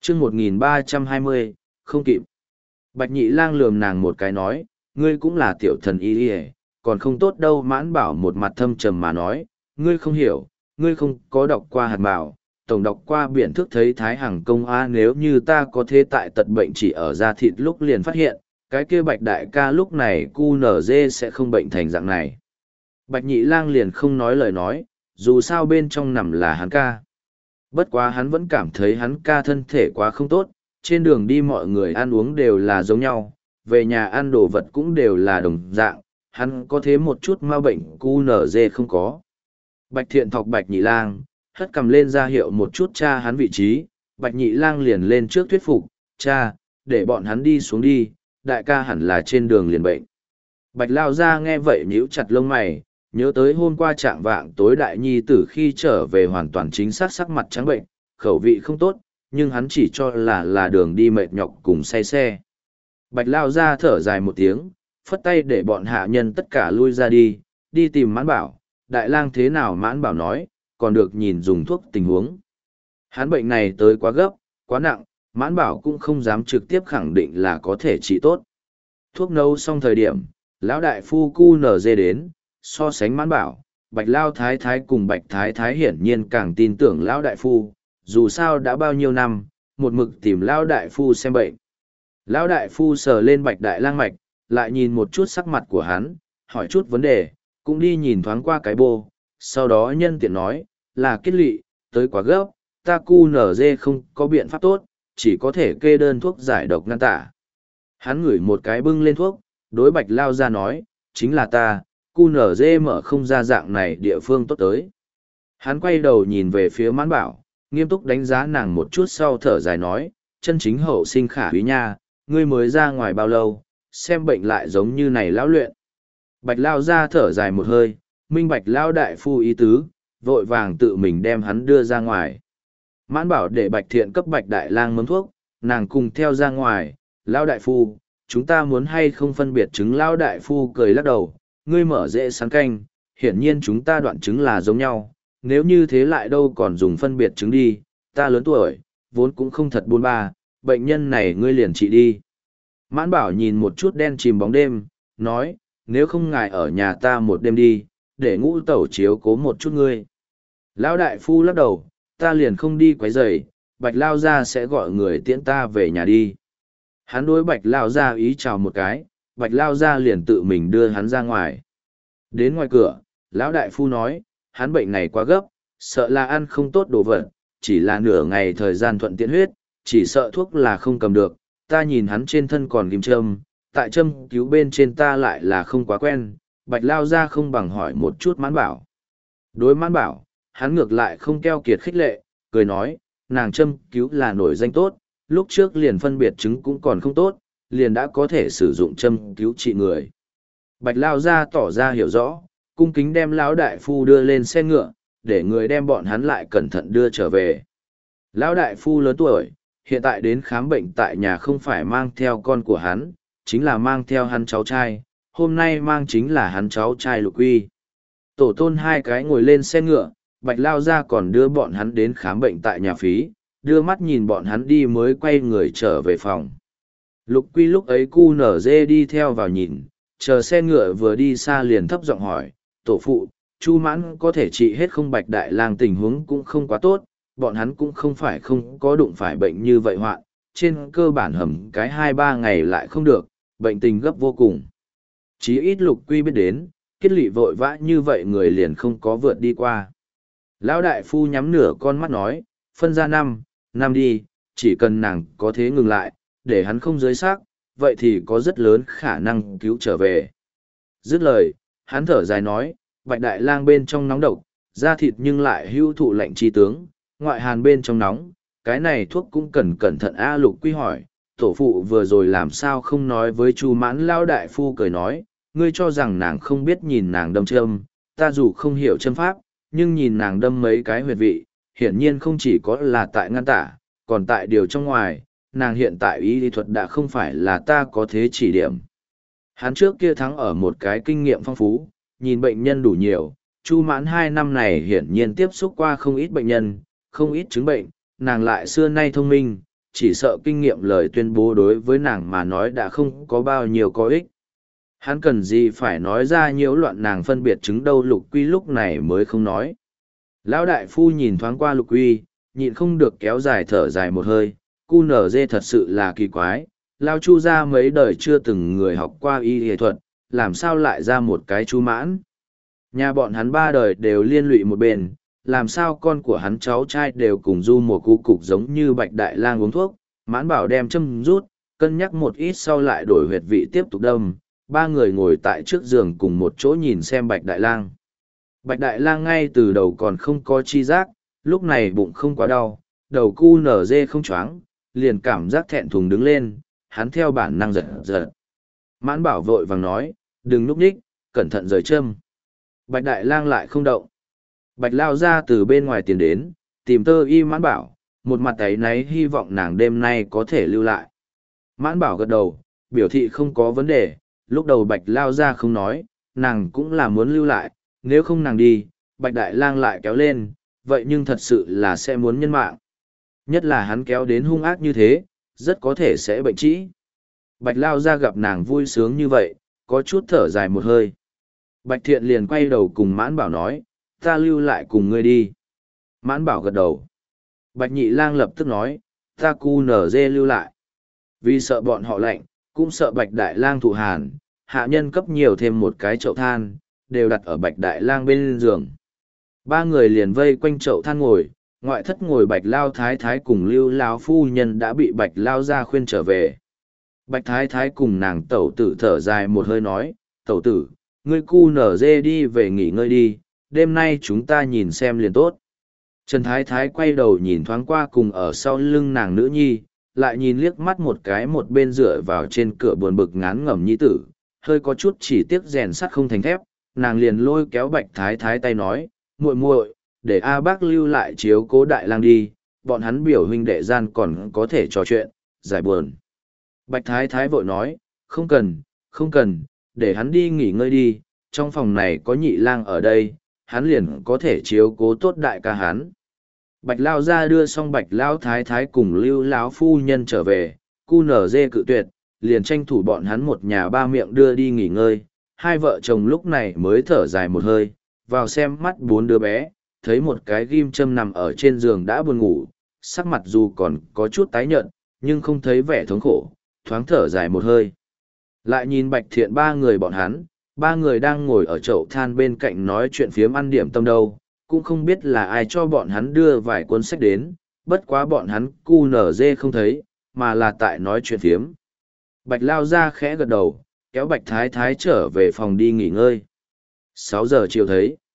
chương 1320, không kịp. Bạch Nhị Lang lườm nàng một cái nói, ngươi cũng là tiểu thần y y, còn không tốt đâu. Mãn Bảo một mặt thâm trầm mà nói, ngươi không hiểu, ngươi không có đọc qua hạt bảo, tổng đọc qua biển thức thấy Thái Hằng công a. Nếu như ta có thế tại tật bệnh chỉ ở da thịt lúc liền phát hiện, cái kia Bạch đại ca lúc này QNZ sẽ không bệnh thành dạng này. Bạch Nhị Lang liền không nói lời nói, dù sao bên trong nằm là hắn ca. Bất quá hắn vẫn cảm thấy hắn ca thân thể quá không tốt, trên đường đi mọi người ăn uống đều là giống nhau, về nhà ăn đồ vật cũng đều là đồng dạng, hắn có thế một chút ma bệnh QNZ không có. Bạch Thiện thọc Bạch Nhị Lang, hất cầm lên ra hiệu một chút cha hắn vị trí, Bạch Nhị Lang liền lên trước thuyết phục, cha, để bọn hắn đi xuống đi, đại ca hẳn là trên đường liền bệnh. Bạch Lao Gia nghe vậy nhíu chặt lông mày, nhớ tới hôm qua trạng vạng tối đại nhi tử khi trở về hoàn toàn chính xác sắc mặt trắng bệnh, khẩu vị không tốt, nhưng hắn chỉ cho là đường đi mệt nhọc cùng say xe. Bạch Lao Gia thở dài một tiếng, phất tay để bọn hạ nhân tất cả lui ra đi tìm Mãn Bảo. Đại lang thế nào? Mãn Bảo nói, còn được nhìn dùng thuốc tình huống. Hắn bệnh này tới quá gấp, quá nặng, Mãn Bảo cũng không dám trực tiếp khẳng định là có thể trị tốt. Thuốc nấu xong thời điểm, lão đại phu QNZ đến, so sánh Mãn Bảo, Bạch Lao Thái Thái cùng Bạch Thái Thái hiển nhiên càng tin tưởng lão đại phu, dù sao đã bao nhiêu năm, một mực tìm lão đại phu xem bệnh. Lão đại phu sờ lên Bạch Đại Lang mạch, lại nhìn một chút sắc mặt của hắn, hỏi chút vấn đề, cũng đi nhìn thoáng qua cái bô, sau đó nhân tiện nói, là kết lị, tới quá gấp, ta QNZ không có biện pháp tốt, chỉ có thể kê đơn thuốc giải độc ngăn tả. Hắn ngửi một cái bưng lên thuốc, đối Bạch Lao ra nói, chính là ta, QNZ mở không ra dạng này địa phương tốt tới. Hắn quay đầu nhìn về phía Mãn Bảo, nghiêm túc đánh giá nàng một chút sau thở dài nói, chân chính hậu sinh khả quý nha, ngươi mới ra ngoài bao lâu, xem bệnh lại giống như này lão luyện. Bạch Lao ra thở dài một hơi, minh bạch Lao đại phu ý tứ, vội vàng tự mình đem hắn đưa ra ngoài. Mãn Bảo để Bạch Thiện cấp Bạch Đại Lang mớm thuốc, nàng cùng theo ra ngoài, Lao đại phu, chúng ta muốn hay không phân biệt chứng? Lao đại phu cười lắc đầu, ngươi mở dễ sáng canh, hiển nhiên chúng ta đoạn chứng là giống nhau, nếu như thế lại đâu còn dùng phân biệt chứng đi, ta lớn tuổi, vốn cũng không thật buôn ba, bệnh nhân này ngươi liền trị đi. Mãn Bảo nhìn một chút đen chìm bóng đêm, nói, nếu không ngài ở nhà ta một đêm đi, để Ngũ Tẩu chiếu cố một chút ngươi. Lão đại phu lắc đầu, ta liền không đi quấy rầy, Bạch Lao gia sẽ gọi người tiễn ta về nhà đi. Hắn đối Bạch Lao gia ý chào một cái, Bạch Lao gia liền tự mình đưa hắn ra ngoài. Đến ngoài cửa, lão đại phu nói, hắn bệnh này quá gấp, sợ là ăn không tốt đồ vật, chỉ là nửa ngày thời gian thuận tiện huyết, chỉ sợ thuốc là không cầm được. Ta nhìn hắn trên thân còn ghim châm, tại châm cứu bên trên ta lại là không quá quen. Bạch Lao gia không bằng hỏi một chút Mãn Bảo. Đối Mãn Bảo, hắn ngược lại không keo kiệt khích lệ, cười nói, nàng châm cứu là nổi danh tốt, lúc trước liền phân biệt chứng cũng còn không tốt, liền đã có thể sử dụng châm cứu trị người. Bạch Lao gia tỏ ra hiểu rõ, cung kính đem lão đại phu đưa lên xe ngựa, để người đem bọn hắn lại cẩn thận đưa trở về. Lão đại phu lớn tuổi, hiện tại đến khám bệnh tại nhà không phải mang theo con của hắn, chính là mang theo hắn cháu trai, hôm nay mang chính là hắn cháu trai Lục Quy. Tổ tôn hai cái ngồi lên xe ngựa, Bạch Lao gia còn đưa bọn hắn đến khám bệnh tại nhà phí, đưa mắt nhìn bọn hắn đi mới quay người trở về phòng. Lục Quy lúc ấy QNZ đi theo vào nhìn, chờ xe ngựa vừa đi xa liền thấp giọng hỏi, tổ phụ, Chu Mãn có thể trị hết không? Bạch Đại Lang tình huống cũng không quá tốt, bọn hắn cũng không phải không có đụng phải bệnh như vậy hoạn, trên cơ bản hầm cái 2-3 ngày lại không được, bệnh tình gấp vô cùng. Chí ít Lục Quy biết đến, kết lị vội vã như vậy người liền không có vượt đi qua. Lão đại phu nhắm nửa con mắt nói, phân ra năm đi, chỉ cần nàng có thế ngừng lại, để hắn không dưới xác, vậy thì có rất lớn khả năng cứu trở về. Dứt lời, hắn thở dài nói, Bạch Đại Lang bên trong nóng độc, da thịt nhưng lại hưu thụ lạnh chi tướng, ngoại hàn bên trong nóng, cái này thuốc cũng cần cẩn thận. A Lục Quy hỏi, tổ phụ vừa rồi làm sao không nói với Chu Mãn? Lão đại phu cười nói, ngươi cho rằng nàng không biết nhìn nàng đâm châm, ta dù không hiểu châm pháp, nhưng nhìn nàng đâm mấy cái huyệt vị, hiển nhiên không chỉ có là tại ngăn tả, còn tại điều trong ngoài, nàng hiện tại y lý thuật đã không phải là ta có thế chỉ điểm. Hắn trước kia thắng ở một cái kinh nghiệm phong phú, nhìn bệnh nhân đủ nhiều, Chu Mãn 2 năm này hiển nhiên tiếp xúc qua không ít bệnh nhân, không ít chứng bệnh, nàng lại xưa nay thông minh, chỉ sợ kinh nghiệm lời tuyên bố đối với nàng mà nói đã không có bao nhiêu có ích. Hắn cần gì phải nói ra nhiễu loạn nàng phân biệt chứng đâu. Lục Quy lúc này mới không nói. Lão đại phu nhìn thoáng qua Lục Quy, nhịn không được kéo dài thở dài một hơi. Cu nở dê thật sự là kỳ quái, Lao Chu ra mấy đời chưa từng người học qua y y thuật, làm sao lại ra một cái Chu Mãn. Nhà bọn hắn ba đời đều liên lụy một bên, làm sao con của hắn cháu trai đều cùng du một cú cục giống như Bạch Đại Lang uống thuốc. Mãn Bảo đem châm rút, cân nhắc một ít sau lại đổi huyệt vị tiếp tục đâm. Ba người ngồi tại trước giường cùng một chỗ nhìn xem Bạch Đại Lang. Bạch Đại Lang ngay từ đầu còn không có chi giác, lúc này bụng không quá đau, đầu cu nở dê không choáng, liền cảm giác thẹn thùng đứng lên, hắn theo bản năng giật giật. Mãn Bảo vội vàng nói, đừng núp ních, cẩn thận rời châm. Bạch Đại Lang lại không động. Bạch lao ra từ bên ngoài tiền đến, tìm Tơ Y Mãn Bảo, một mặt áy náy hy vọng nàng đêm nay có thể lưu lại. Mãn Bảo gật đầu, biểu thị không có vấn đề. Lúc đầu Bạch lao ra không nói, nàng cũng là muốn lưu lại, nếu không nàng đi, Bạch Đại Lang lại kéo lên, vậy nhưng thật sự là sẽ muốn nhân mạng. Nhất là hắn kéo đến hung ác như thế, rất có thể sẽ bệnh trĩ. Bạch lao ra gặp nàng vui sướng như vậy, có chút thở dài một hơi. Bạch Thiện liền quay đầu cùng Mãn Bảo nói, ta lưu lại cùng ngươi đi. Mãn Bảo gật đầu. Bạch Nhị Lang lập tức nói, ta cu nở dê lưu lại. Vì sợ bọn họ lạnh, cũng sợ Bạch Đại Lang thụ hàn, hạ nhân cấp nhiều thêm một cái chậu than, đều đặt ở Bạch Đại Lang bên giường. Ba người liền vây quanh chậu than ngồi, ngoại thất ngồi Bạch Lao Thái Thái cùng Lưu Lão phu nhân đã bị Bạch Lao ra khuyên trở về. Bạch Thái Thái cùng nàng tẩu tử thở dài một hơi nói, tẩu tử, ngươi cu nở dê đi về nghỉ ngơi đi, đêm nay chúng ta nhìn xem liền tốt. Trần Thái Thái quay đầu nhìn thoáng qua cùng ở sau lưng nàng nữ nhi, lại nhìn liếc mắt một cái một bên dựa vào trên cửa buồn bực ngán ngẩm nhi tử, hơi có chút chỉ tiếc rèn sắt không thành thép, nàng liền lôi kéo Bạch Thái Thái tay nói, muội muội, để A Bác lưu lại chiếu cố Đại Lang đi, bọn hắn biểu huynh đệ gian còn có thể trò chuyện, giải buồn. Bạch Thái Thái vội nói, không cần, không cần, để hắn đi nghỉ ngơi đi, trong phòng này có Nhị Lang ở đây, hắn liền có thể chiếu cố tốt đại ca hắn. Bạch Lao ra đưa xong Bạch Lao Thái Thái cùng Lưu Lão phu nhân trở về, cu nở dê cự tuyệt, liền tranh thủ bọn hắn một nhà ba miệng đưa đi nghỉ ngơi. Hai vợ chồng lúc này mới thở dài một hơi, vào xem mắt bốn đứa bé, thấy một cái ghim châm nằm ở trên giường đã buồn ngủ, sắc mặt dù còn có chút tái nhợt, nhưng không thấy vẻ thống khổ, thoáng thở dài một hơi. Lại nhìn Bạch Thiện ba người bọn hắn, ba người đang ngồi ở chậu than bên cạnh nói chuyện phiếm ăn điểm tâm đâu, cũng không biết là ai cho bọn hắn đưa vài cuốn sách đến, bất quá bọn hắn cu nở dê không thấy, mà là tại nói chuyện phiếm. Bạch Lao ra khẽ gật đầu, kéo Bạch Thái Thái trở về phòng đi nghỉ ngơi. 6 giờ chiều thấy.